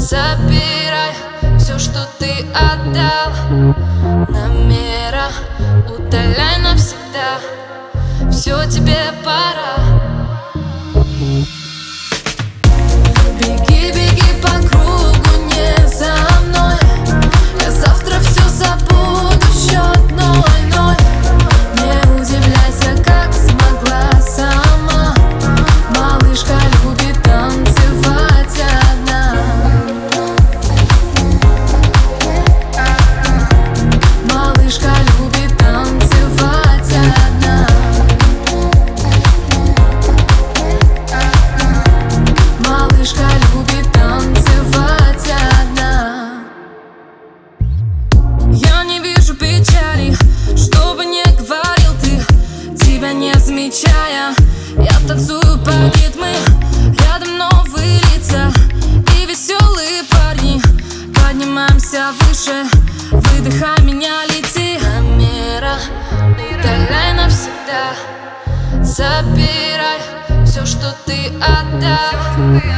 Забирай все, что ты отдал. Намера удаляй навсегда. Все, тебе пора. Беги, беги по кругу, не за мной. Я завтра все забуду, счет 0-0. Не удивляйся, как смогла сама. Малышка любит танцевать одна. Малышка любит танцевать одна. Малышка любит танцевать одна. Я не вижу печали, что бы ни говорил ты, тебя не замечая. Я танцую под ритмы, рядом новые лица и веселые парни. Поднимаемся выше, выдыхай меня, лети. Намера удаляй навсегда. Забирай все, что ты отдал.